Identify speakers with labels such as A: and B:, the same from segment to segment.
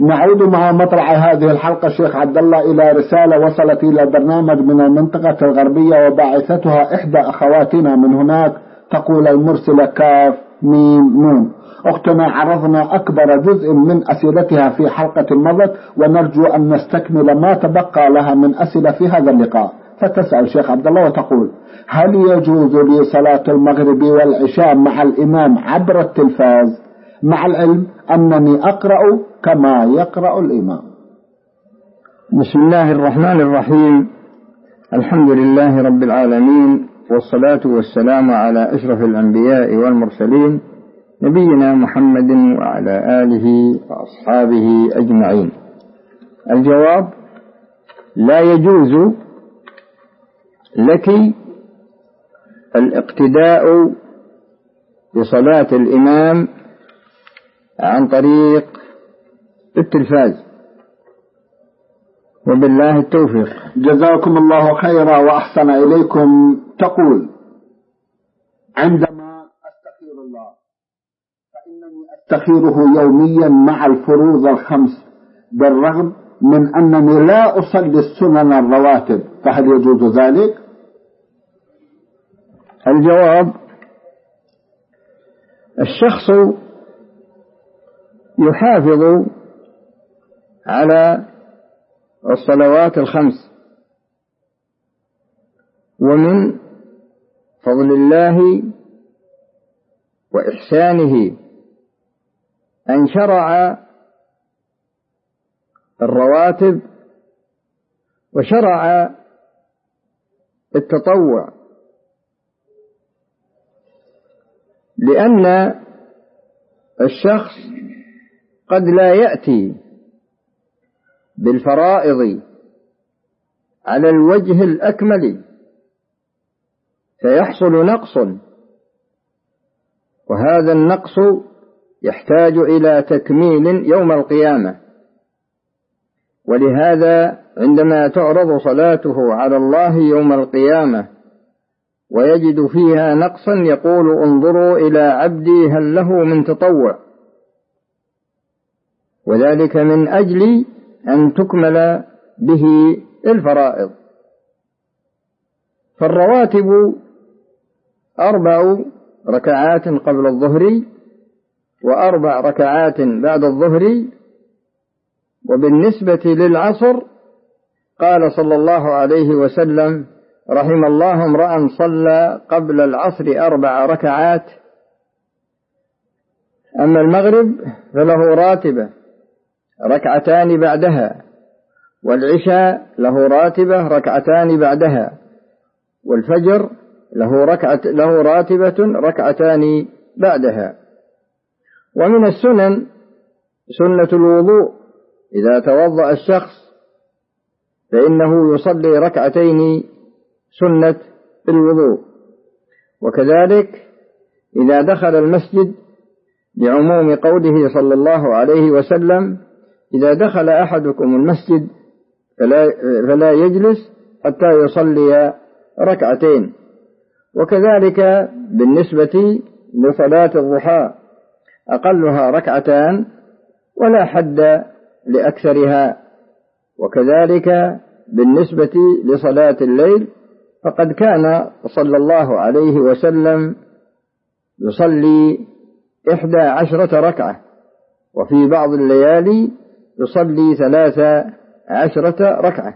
A: نعود مع مطلع هذه الحلقة شيخ عبد الله إلى رسالة وصلت إلى برنامج من المنطقة الغربية وباعثتها إحدى أخواتنا من هناك، تقول المرسلة كاف ميم نون: أختنا عرضنا أكبر جزء من أسئلتها في حلقة مضت، ونرجو أن نستكمل ما تبقى لها من أسئلة في هذا اللقاء. فتسأل شيخ عبد الله وتقول: هل يجوز لي صلاة المغرب والعشاء مع الإمام عبر التلفاز، مع العلم أنني أقرأ كما يقرأ الإمام؟
B: بسم الله الرحمن الرحيم. الحمد لله رب العالمين، والصلاة والسلام على أشرف الأنبياء والمرسلين، نبينا محمد وعلى آله وأصحابه أجمعين. الجواب: لا يجوز لك الاقتداء بصلاة الإمام عن طريق التلفاز، وبالله التوفيق.
A: جزاكم الله خيرا وأحسن إليكم. تقول: عندما أستخير الله فإنني أستخيره يوميا مع الفروض الخمس، بالرغم من أنني لا أصلي السنن الرواتب، فهل يجوز ذلك؟
B: الجواب: الشخص يحافظ على الصلوات الخمس، ومن فضل الله وإحسانه أن شرع الرواتب وشرع التطوع، لأن الشخص قد لا يأتي بالفرائض على الوجه الأكمل فيحصل نقص، وهذا النقص يحتاج إلى تكميل يوم القيامة. ولهذا عندما تعرض صلاته على الله يوم القيامة ويجد فيها نقصا يقول: انظروا إلى عبدي هل له من تطوع، وذلك من أجل أن تكمل به الفرائض. فالرواتب 4 ركعات قبل الظهر، و4 ركعات بعد الظهر. وبالنسبة للعصر قال صلى الله عليه وسلم: رحم الله امرأ صلى قبل العصر 4 ركعات. أما المغرب فله راتبة 2 بعدها، والعشاء له راتبة 2 بعدها، والفجر له راتبة 2 بعدها. ومن السنن سنة الوضوء، إذا توضأ الشخص فإنه يصلي 2 سنة الوضوء. وكذلك إذا دخل المسجد، لعموم قوله صلى الله عليه وسلم: إذا دخل أحدكم المسجد فلا يجلس حتى يصلي 2. وكذلك بالنسبة لصلاة الضحى أقلها 2 ولا حد لأكثرها. وكذلك بالنسبة لصلاة الليل فقد كان صلى الله عليه وسلم يصلي 11 ركعة، وفي بعض الليالي يصلي 13 ركعة.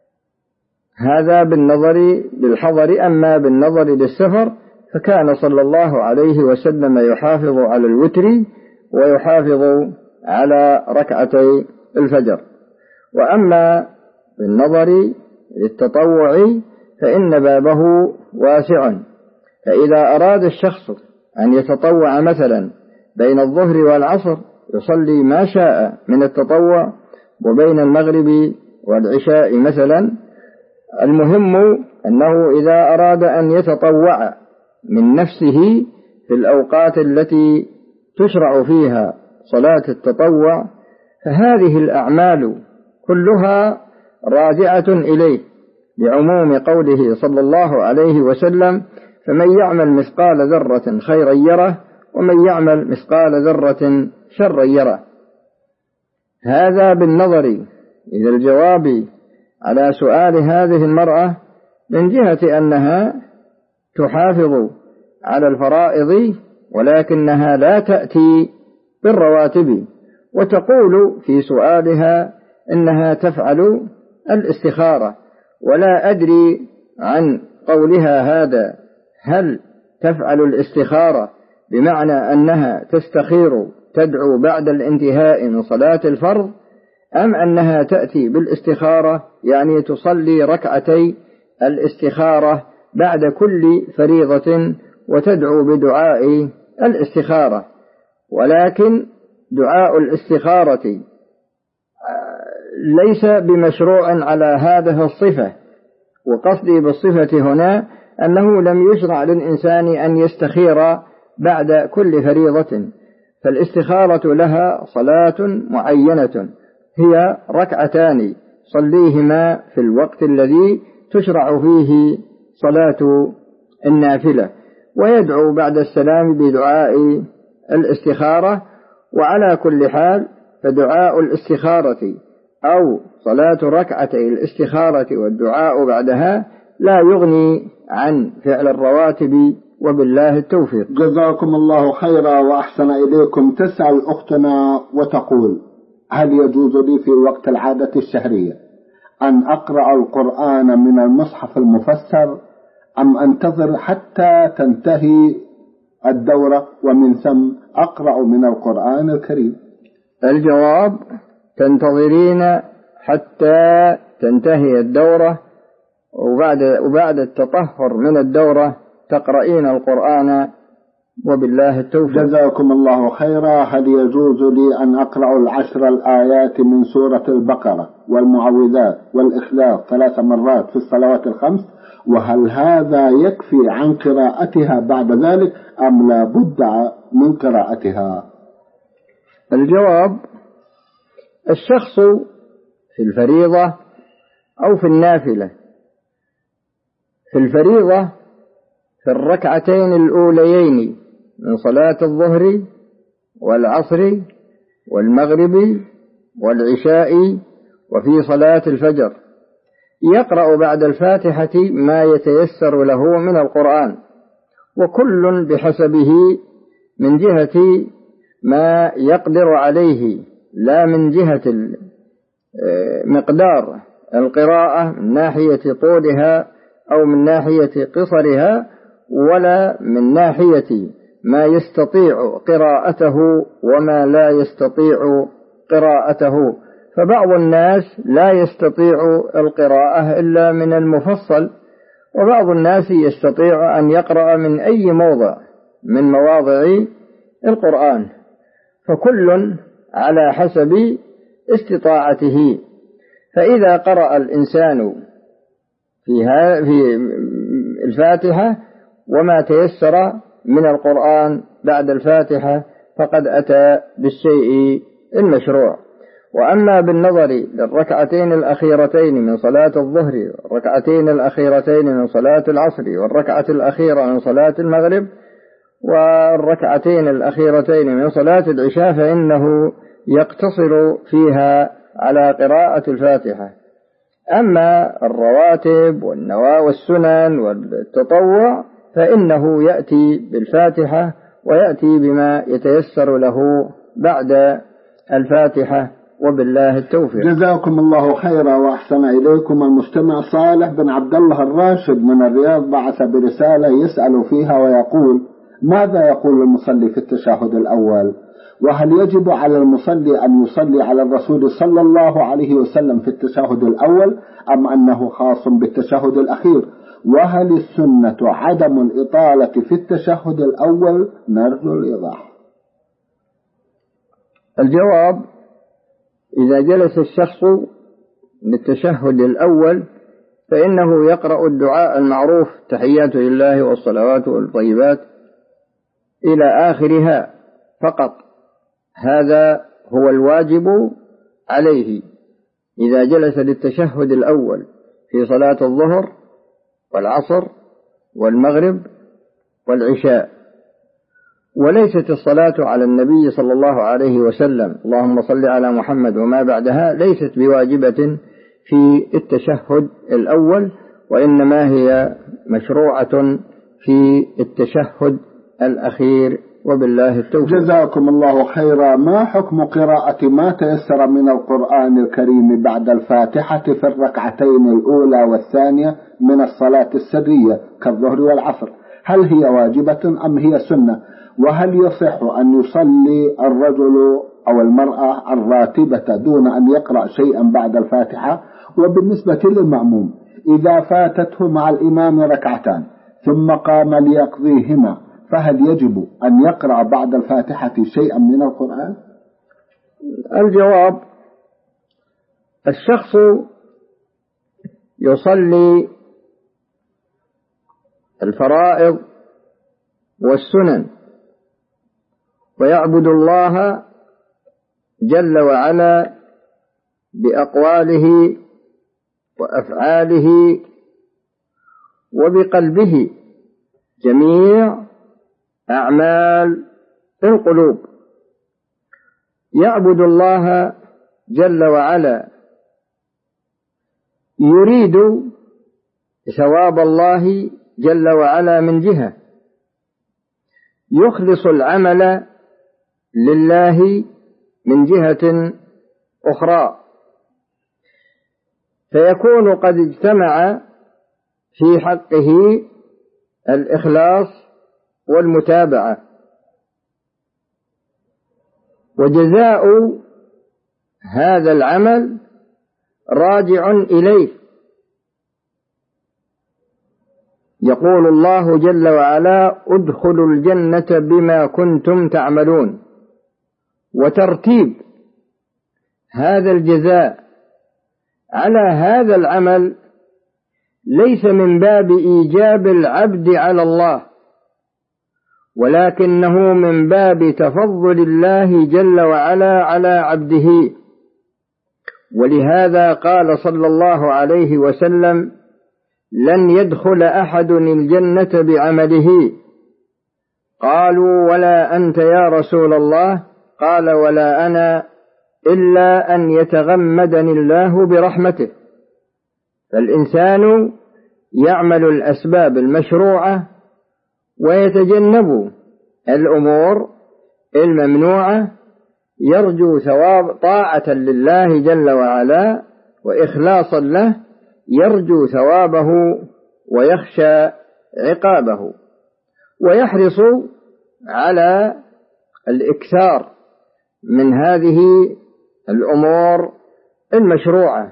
B: هذا بالنظر للحضر. أما بالنظر للسفر فكان صلى الله عليه وسلم يحافظ على الوتر ويحافظ على 2 الفجر. وأما بالنظر للتطوع فإن بابه واسع، فإذا أراد الشخص أن يتطوع مثلا بين الظهر والعصر يصلي ما شاء من التطوع، وبين المغرب والعشاء مثلا. المهم أنه إذا أراد أن يتطوع من نفسه في الأوقات التي تشرع فيها صلاة التطوع فهذه الأعمال كلها راجعة إليه، لعموم قوله صلى الله عليه وسلم: فمن يعمل مثقال ذرة خيرا يره، ومن يعمل مثقال ذرة شرا يره. هذا بالنظر إلى الجواب على سؤال هذه المرأة من جهة أنها تحافظ على الفرائض ولكنها لا تأتي بالرواتب، وتقول في سؤالها إنها تفعل الاستخارة، ولا أدري عن قولها هذا هل تفعل الاستخارة بمعنى أنها تستخير تدعو بعد الانتهاء من صلاة الفرض، أم أنها تأتي بالاستخارة يعني تصلي ركعتي الاستخارة بعد كل فريضة وتدعو بدعاء الاستخارة. ولكن دعاء الاستخارة ليس بمشروع على هذه الصفة، وقصدي بالصفة هنا أنه لم يشرع للإنسان أن يستخير بعد كل فريضة، فالاستخارة لها صلاة معينة هي ركعتان صليهما في الوقت الذي تشرع فيه صلاة النافلة، ويدعو بعد السلام بدعاء الاستخارة. وعلى كل حال فدعاء الاستخارة أو صلاة ركعتي الاستخارة والدعاء بعدها لا يغني عن فعل الرواتب، وبالله التوفيق.
A: جزاكم الله خيرا وأحسن إليكم. تسأل أختنا وتقول: هل يجوز لي في وقت العادة الشهرية أن أقرأ القرآن من المصحف المفسر أم أنتظر حتى تنتهي الدورة ومن ثم أقرأ من القرآن الكريم؟
B: الجواب: تنتظرين حتى تنتهي الدورة، وبعد التطهر من الدورة تقرأين القرآن، وبالله التوفيق.
A: جزاكم الله خيرا. هل يجوز لي أن أقرأ 10 الآيات من سورة البقرة والمعوذات والإخلاص 3 مرات في الصلوات ال5؟ وهل هذا يكفي عن قراءتها بعد ذلك أم لا بد من قراءتها؟
B: الجواب: الشخص في الفريضة أو في النافلة، في الفريضة في الركعتين الأوليين من صلاة الظهر والعصر والمغرب والعشاء وفي صلاة الفجر يقرأ بعد الفاتحة ما يتيسر له من القرآن، وكل بحسبه من جهة ما يقدر عليه، لا من جهة مقدار القراءة من ناحية طولها أو من ناحية قصرها، ولا من ناحية ما يستطيع قراءته وما لا يستطيع قراءته. فبعض الناس لا يستطيع القراءة إلا من المفصل، وبعض الناس يستطيع أن يقرأ من أي موضع من مواضع القرآن، فكل على حسب استطاعته. فإذا قرأ الإنسان في الفاتحة وما تيسر من القرآن بعد الفاتحة فقد أتى بالشيء المشروع. وأما بالنظر للركعتين الأخيرتين من صلاة الظهر والركعتين الأخيرتين من صلاة العصر والركعة الأخيرة من صلاة المغرب والركعتين الأخيرتين من صلاة العشاء فإنه يقتصر فيها على قراءة الفاتحة. أما الرواتب والسنن والتطوع فإنه يأتي بالفاتحة ويأتي بما يتيسر له بعد الفاتحة، وبالله التوفيق.
A: جزاكم الله خيرا وأحسن إليكم. المستمع صالح بن عبد الله الراشد من الرياض بعث برسالة يسأل فيها ويقول: ماذا يقول المصلي في التشهد الأول؟ وهل يجب على المصلي أن يصلي على الرسول صلى الله عليه وسلم في التشهد الأول أم أنه خاص بالتشهد الأخير؟ وهل السنة عدم الإطالة في التشهد الأول؟ نرجو الإيضاح.
B: الجواب: إذا جلس الشخص للتشهد الأول فإنه يقرأ الدعاء المعروف: تحيات لله والصلوات والطيبات إلى آخرها فقط. هذا هو الواجب عليه إذا جلس للتشهد الأول في صلاة الظهر والعصر والمغرب والعشاء. وليست الصلاة على النبي صلى الله عليه وسلم اللهم صل على محمد وما بعدها ليست بواجبة في التشهد الأول، وإنما هي مشروعة في التشهد الأخير، وبالله التوفيق.
A: جزاكم الله خيرا. ما حكم قراءة ما تيسر من القرآن الكريم بعد الفاتحة في الركعتين الأولى والثانية من الصلاة السرية كالظهر والعصر؟ هل هي واجبة أم هي سنة؟ وهل يصح أن يصلي الرجل أو المرأة الراتبة دون أن يقرأ شيئا بعد الفاتحة؟ وبالنسبة للمأموم إذا فاتته مع الإمام ركعتان ثم قام ليقضيهما فهل يجب أن يقرأ بعد الفاتحة شيئا من القرآن؟
B: الجواب: الشخص يصلي الفرائض والسنن ويعبد الله جل وعلا بأقواله وأفعاله وبقلبه جميع أعمال القلوب، يعبد الله جل وعلا يريد ثواب الله جل وعلا من جهة، يخلص العمل لله من جهة أخرى، فيكون قد اجتمع في حقه الإخلاص والمتابعة، وجزاء هذا العمل راجع إليه. يقول الله جل وعلا: ادخلوا الجنة بما كنتم تعملون. وترتيب هذا الجزاء على هذا العمل ليس من باب إيجاب العبد على الله، ولكنه من باب تفضل الله جل وعلا على عبده. ولهذا قال صلى الله عليه وسلم: لن يدخل أحد الجنة بعمله. قالوا: ولا أنت يا رسول الله؟ قال: ولا أنا، إلا أن يتغمدني الله برحمته. فالإنسان يعمل الأسباب المشروعة ويتجنب الأمور الممنوعة، يرجو ثواب طاعة لله جل وعلا وإخلاصا له، يرجو ثوابه ويخشى عقابه، ويحرص على الإكثار من هذه الأمور المشروعة.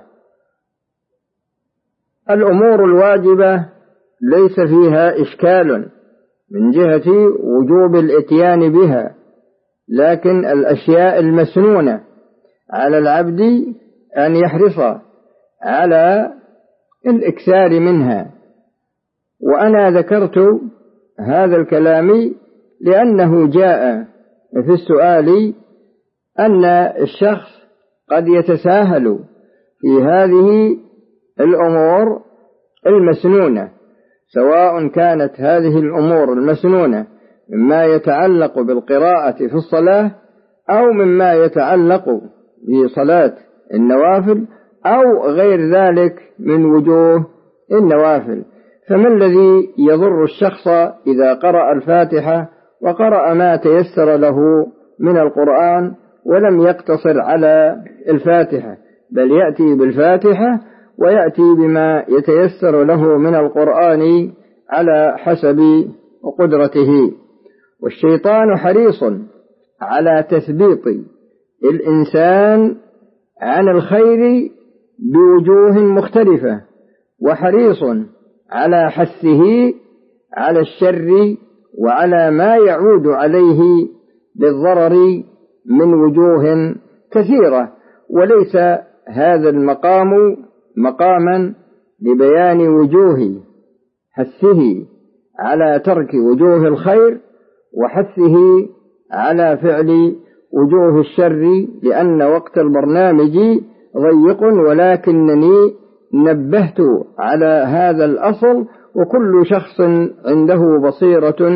B: الأمور الواجبة ليس فيها إشكال من جهة وجوب الإتيان بها، لكن الأشياء المسنونة على العبد أن يحرص على الإكثار منها. وأنا ذكرت هذا الكلام لأنه جاء في السؤال أن الشخص قد يتساهل في هذه الأمور المسنونة، سواء كانت هذه الأمور المسنونة مما يتعلق بالقراءة في الصلاة أو مما يتعلق بصلاة النوافل أو غير ذلك من وجوه النوافل. فما الذي يضر الشخص إذا قرأ الفاتحة وقرأ ما تيسر له من القرآن ولم يقتصر على الفاتحة، بل يأتي بالفاتحة ويأتي بما يتيسر له من القرآن على حسب قدرته. والشيطان حريص على تثبيط الإنسان عن الخير بوجوه مختلفة، وحريص على حثه على الشر وعلى ما يعود عليه بالضرر من وجوه كثيرة. وليس هذا المقام مقاما لبيان وجوه حثه على ترك وجوه الخير وحثه على فعل وجوه الشر، لأن وقت البرنامج ضيق، ولكنني نبهت على هذا الأصل، وكل شخص عنده بصيرة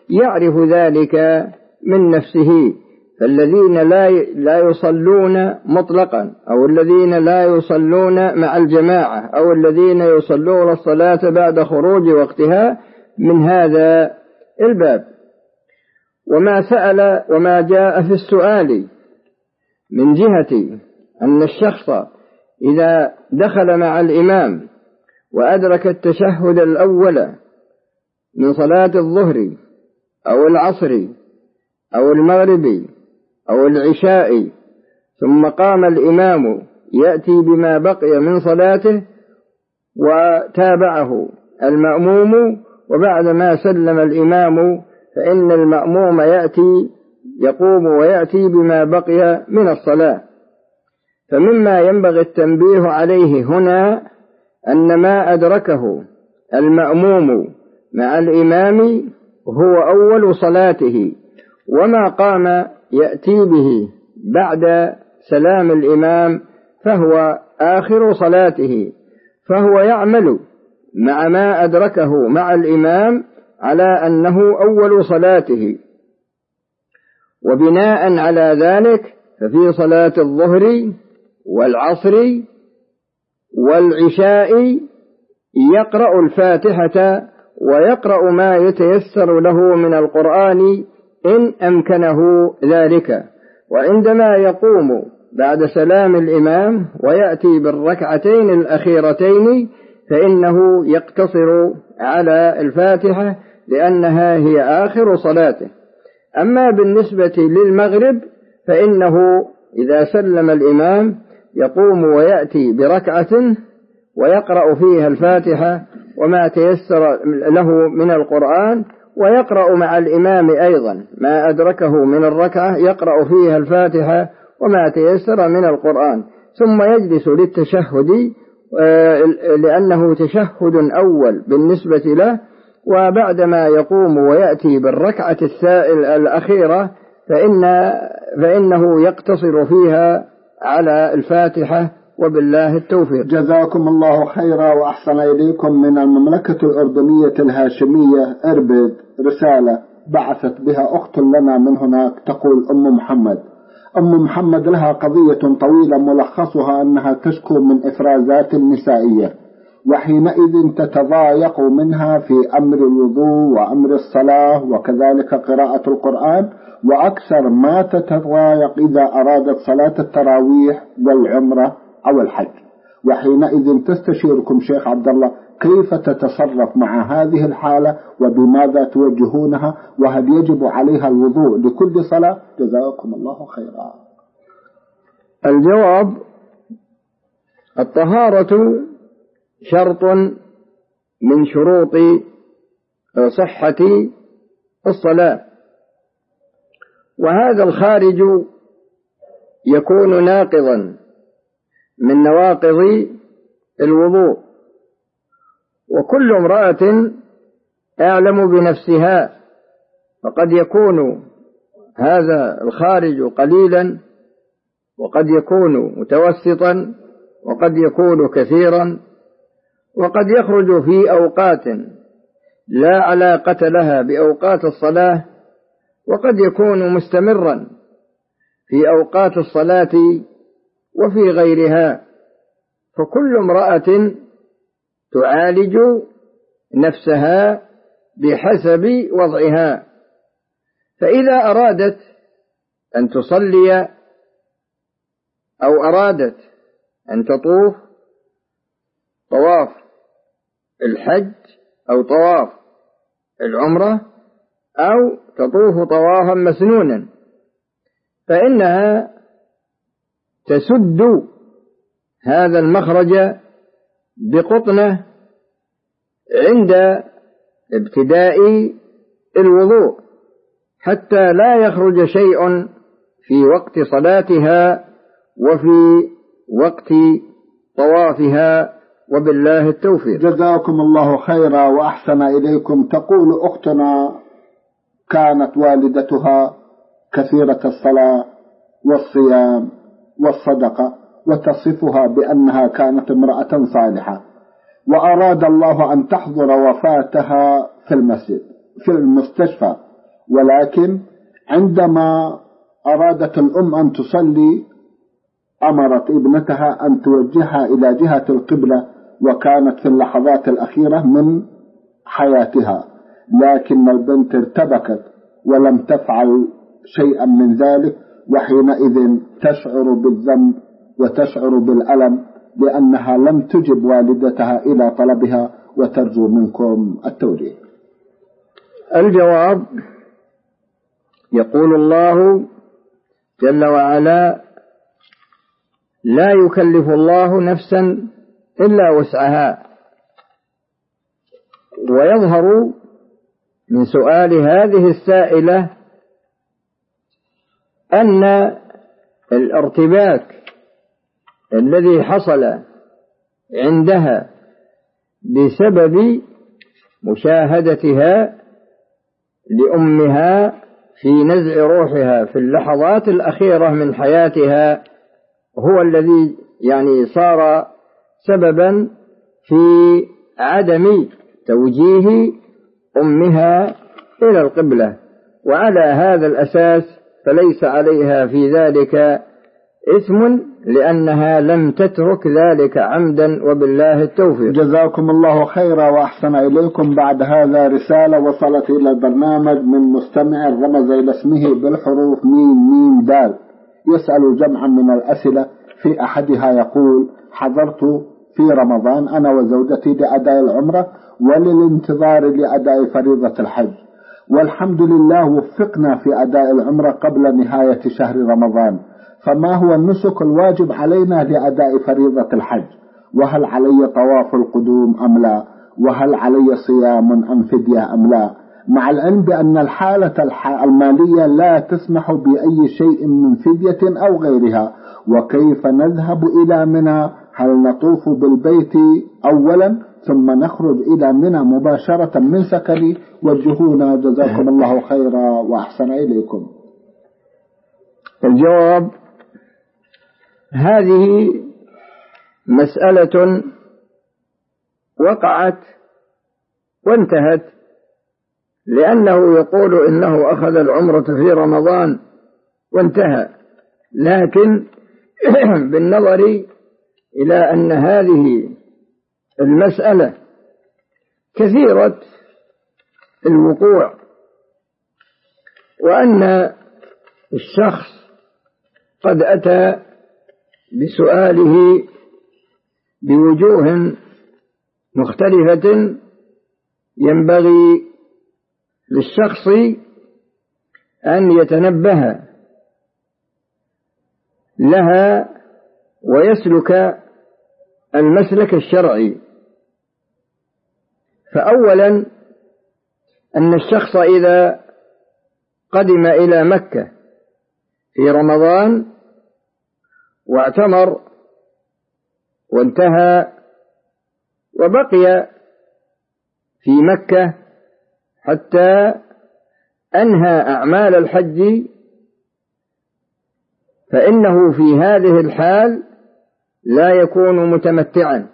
B: يعرف ذلك من نفسه. فالذين لا يصلون مطلقا، أو الذين لا يصلون مع الجماعة، أو الذين يصلون الصلاة بعد خروج وقتها، من هذا الباب. وما جاء في السؤال من جهة أن الشخص إذا دخل مع الإمام وأدرك التشهد الأول من صلاة الظهر أو العصر أو المغرب أو العشاء، ثم قام الإمام يأتي بما بقي من صلاته وتابعه المأموم، وبعد ما سلم الإمام فإن المأموم يقوم ويأتي بما بقي من الصلاة. فمما ينبغي التنبيه عليه هنا أن ما أدركه المأموم مع الإمام هو أول صلاته، وما قام يأتي به بعد سلام الإمام فهو آخر صلاته، فهو يعمل مع ما أدركه مع الإمام على أنه أول صلاته. وبناء على ذلك ففي صلاة الظهر والعصر والعشاء يقرأ الفاتحة ويقرأ ما يتيسر له من القرآن إن أمكنه ذلك. وعندما يقوم بعد سلام الإمام ويأتي بالركعتين الأخيرتين فإنه يقتصر على الفاتحة لأنها هي آخر صلاته. أما بالنسبة للمغرب فإنه إذا سلم الإمام يقوم ويأتي بركعة ويقرأ فيها الفاتحة وما تيسر له من القرآن، ويقرأ مع الإمام أيضا ما أدركه من الركعة، يقرأ فيها الفاتحة وما تيسر من القرآن، ثم يجلس للتشهد لأنه تشهد أول بالنسبة له. وبعدما يقوم ويأتي بالركعة الأخيرة فإنه يقتصر فيها على الفاتحة، وبالله التوفيق.
A: جزاكم الله خيرا وأحسن إليكم. من المملكة الأردنية الهاشمية إربد رسالة بعثت بها أخت لنا من هناك تقول: أم محمد لها قضية طويلة ملخصها أنها تشكو من إفرازات نسائية، وحينئذ تتضايق منها في أمر الوضوء وأمر الصلاة وكذلك قراءة القرآن، وأكثر ما تتضايق إذا أرادت صلاة التراويح والعمرة أو الحج. وحينئذ تستشيركم شيخ عبد الله كيف تتصرف مع هذه الحالة وبماذا توجهونها، وهل يجب عليها الوضوء لكل صلاة؟ جزاكم الله خيرا.
B: الجواب: الطهارة شرط من شروط صحة الصلاة، وهذا الخارج يكون ناقضا من نواقض الوضوء. وكل امرأة أعلم بنفسها، فقد يكون هذا الخارج قليلا، وقد يكون متوسطا، وقد يكون كثيرا، وقد يخرج في أوقات لا علاقة لها بأوقات الصلاة، وقد يكون مستمرا في أوقات الصلاة وفي غيرها. فكل امرأة تعالج نفسها بحسب وضعها. فإذا أرادت أن تصلي أو أرادت أن تطوف طواف الحج أو طواف العمرة أو تطوف طوافا مسنونا، فإنها تسد هذا المخرج بقطنة عند ابتداء الوضوء حتى لا يخرج شيء في وقت صلاتها وفي وقت طوافها، وبالله التوفيق.
A: جزاكم الله خيرا وأحسن إليكم. تقول أختنا كانت والدتها كثيرة الصلاة والصيام والصدقة، وتصفها بأنها كانت امرأة صالحة، وأراد الله أن تحضر وفاتها في المسجد في المستشفى، ولكن عندما أرادت الأم أن تصلي أمرت ابنتها أن توجهها إلى جهة القبلة، وكانت في اللحظات الأخيرة من حياتها، لكن البنت ارتبكت ولم تفعل شيئا من ذلك، وحينئذ تشعر بالذنب وتشعر بالألم لأنها لم تجب والدتها إلى طلبها، وترجو منكم التوجيه.
B: الجواب: يقول الله جل وعلا: لا يكلف الله نفسا إلا وسعها. ويظهر من سؤال هذه السائلة أن الارتباك الذي حصل عندها بسبب مشاهدتها لأمها في نزع روحها في اللحظات الأخيرة من حياتها هو الذي صار سببا في عدم توجيه أمها إلى القبلة، وعلى هذا الأساس فليس عليها في ذلك إثم، لأنها لم تترك ذلك عمدا، وبالله التوفيق.
A: جزاكم الله خيرا وأحسن إليكم. بعد هذا رسالة وصلت إلى البرنامج من مستمع رمز إلى اسمه بالحروف ميم دال، يسأل جمعا من الأسئلة. في أحدها يقول: حضرت في رمضان أنا وزوجتي لأداء العمرة وللانتظار لأداء فريضة الحج، والحمد لله وفقنا في أداء العمرة قبل نهاية شهر رمضان، فما هو النسك الواجب علينا لأداء فريضة الحج؟ وهل علي طواف القدوم أم لا؟ وهل علي صيام أم فدية أم لا؟ مع العلم بأن الحالة المالية لا تسمح بأي شيء من فدية أو غيرها. وكيف نذهب إلى منى؟ هل نطوف بالبيت أولا ثم نخرج إلى منى مباشرة من سكني؟ وجهونا جزاكم الله خيرا وأحسن إليكم.
B: الجواب: هذه مسألة وقعت وانتهت، لأنه يقول إنه أخذ العمرة في رمضان وانتهى، لكن بالنظر إلى أن هذه المسألة كثيرة الوقوع، وأن الشخص قد أتى بسؤاله بوجوه مختلفة، ينبغي للشخص أن يتنبه لها ويسلك المسلك الشرعي. فأولا أن الشخص إذا قدم إلى مكة في رمضان واعتمر وانتهى وبقي في مكة حتى أنهى أعمال الحج، فإنه في هذه الحال لا يكون متمتعا،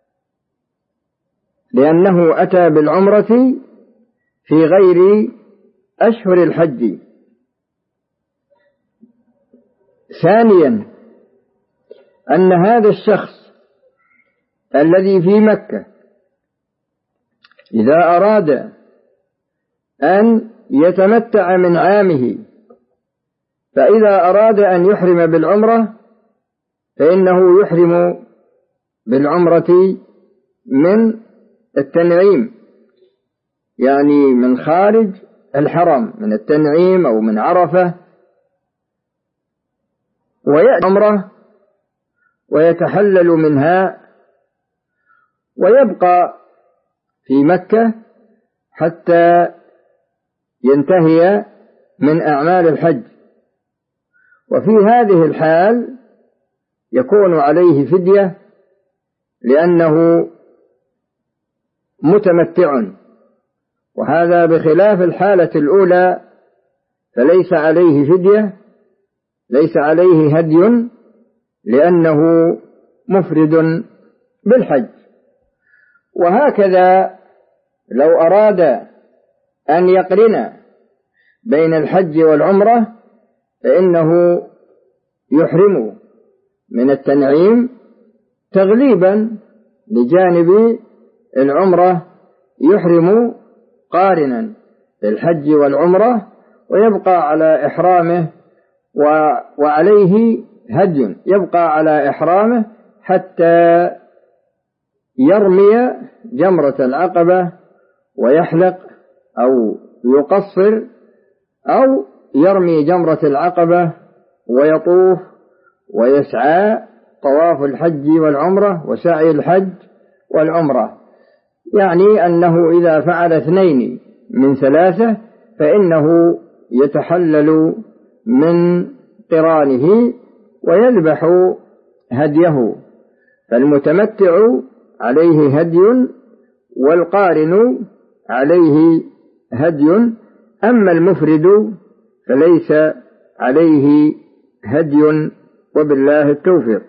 B: لأنه أتى بالعمرة في غير أشهر الحج. ثانيا أن هذا الشخص الذي في مكة إذا أراد أن يتمتع من عامه، فإذا أراد أن يحرم بالعمرة فإنه يحرم بالعمرة من التنعيم، يعني من خارج الحرم، من التنعيم أو من عرفة، ويأتي عمره ويتحلل منها ويبقى في مكة حتى ينتهي من أعمال الحج. وفي هذه الحال يكون عليه فدية لأنه متمتع، وهذا بخلاف الحالة الأولى، فليس عليه فدية، ليس عليه هدي، لأنه مفرد بالحج. وهكذا لو أراد أن يقرن بين الحج والعمرة فإنه يحرم من التنعيم تغليبا لجانب العمرة، يحرم قارنا للحج والعمرة ويبقى على إحرامه وعليه هدي، يبقى على إحرامه حتى يرمي جمرة العقبة ويحلق أو يقصر، أو يرمي جمرة العقبة ويطوف ويسعى طواف الحج والعمرة وسعي الحج والعمرة. يعني أنه إذا فعل 2 من 3 فإنه يتحلل من قرانه ويذبح هديه، فالمتمتع عليه هدي والقارن عليه هدي، أما المفرد فليس عليه هدي، وبالله التوفيق.